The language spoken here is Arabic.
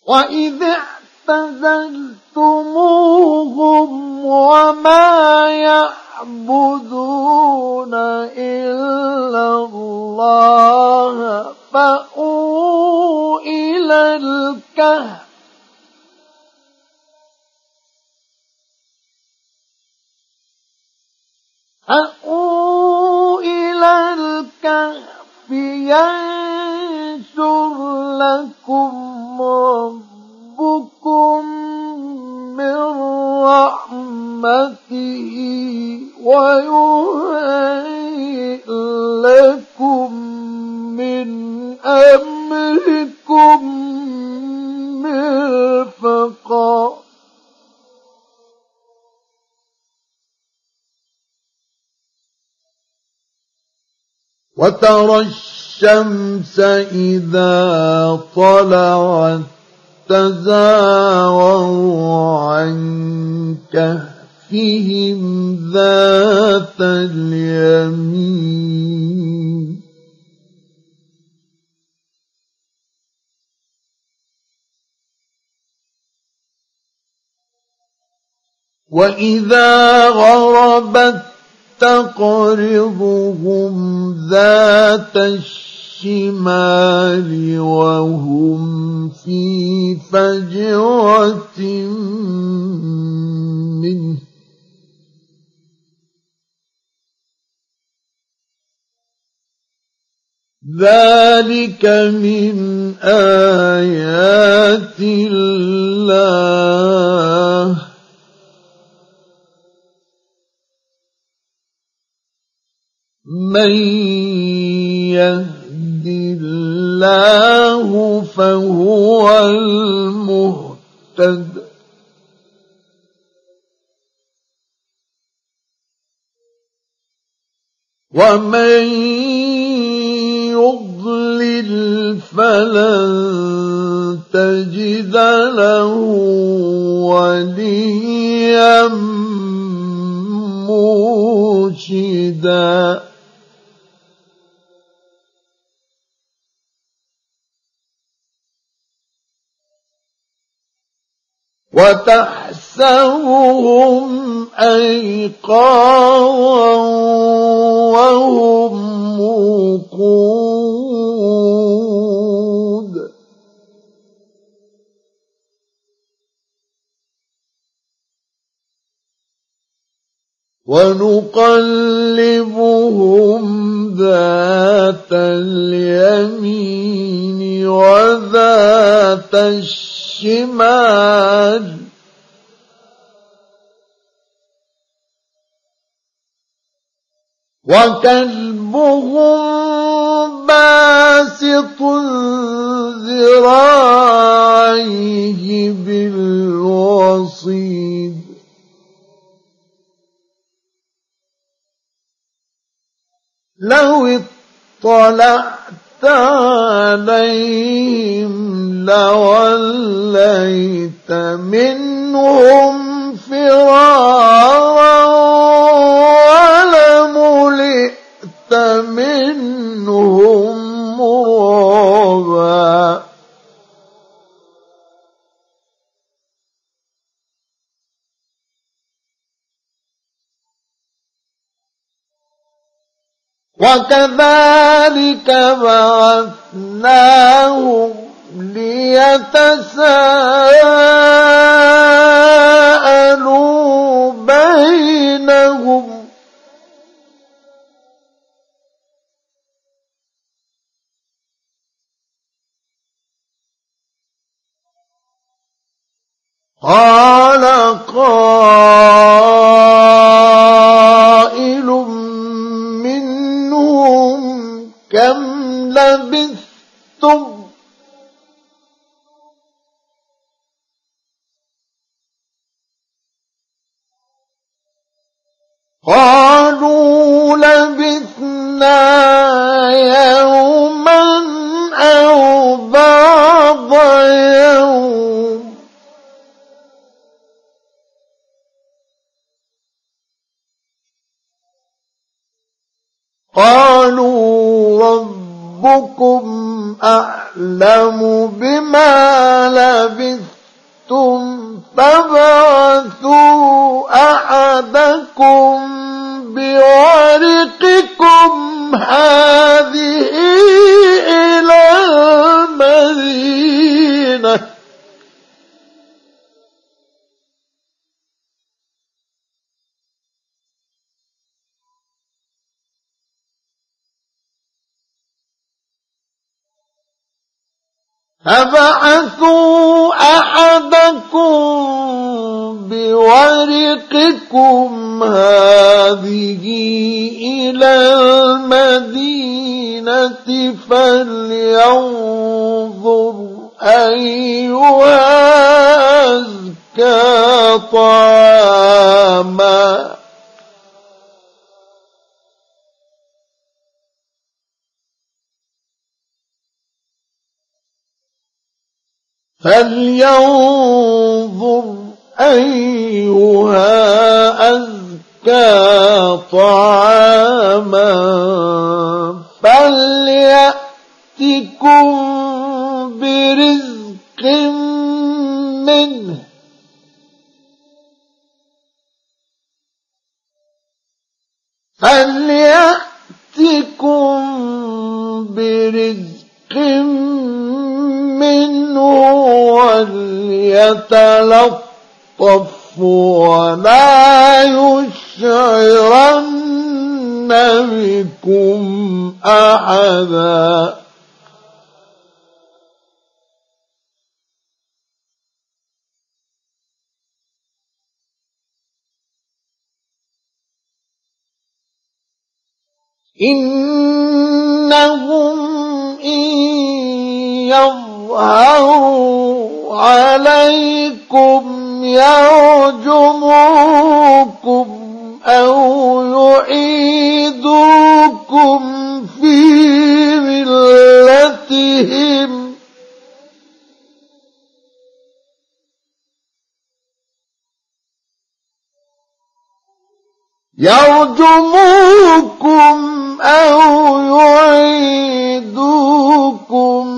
وَإِذِ اعْتَزَلْتُمُوهُمْ وَمَا يَعْبُدُونَ إِلَّا اللَّهَ فَأْوُوا إِلَى الْكَهْفِ ينشر لكم ربكم من رحمته ويهيئ لكم من أمركم مرفقا وترى الشمس إذا طلعت تزاور عن كهفهم ذات اليمين وإذا غربت تقرضهم ذات الشمال وهم في فجوة منه ذلك من آيات الله من يهد الله فهو المهتد ومن يضلل فلن تجد له وليا مرشدا وتحسبهم أيقاظا وهم رقود ونقلبهم ذات اليمين وذات الشمال وكلبهم باسط ذراعيه بالوصيد لو اطلعت عليهم لوليت منهم فرارا ولملئت منهم رعبا وكذلك بعثناهم ليتساءلوا بينهم قال قائل منهم كم لبثتم قالوا لبثنا يوما أو بعض يوم قالوا ربكم أعلم بما لبثتم فابعثوا أحدكم بورقكم هذه إلى المدينة فابعثوا أحدكم بورقكم هذه إلى المدينة فلينظر أيها أزكى طعاما فليأتكم برزق منه وليتلطف ولا يشعرن بكم أحدا إنهم إن يظهروا عليكم يرجموكم أو يعيدوكم في ملتهم أو يعيدوكم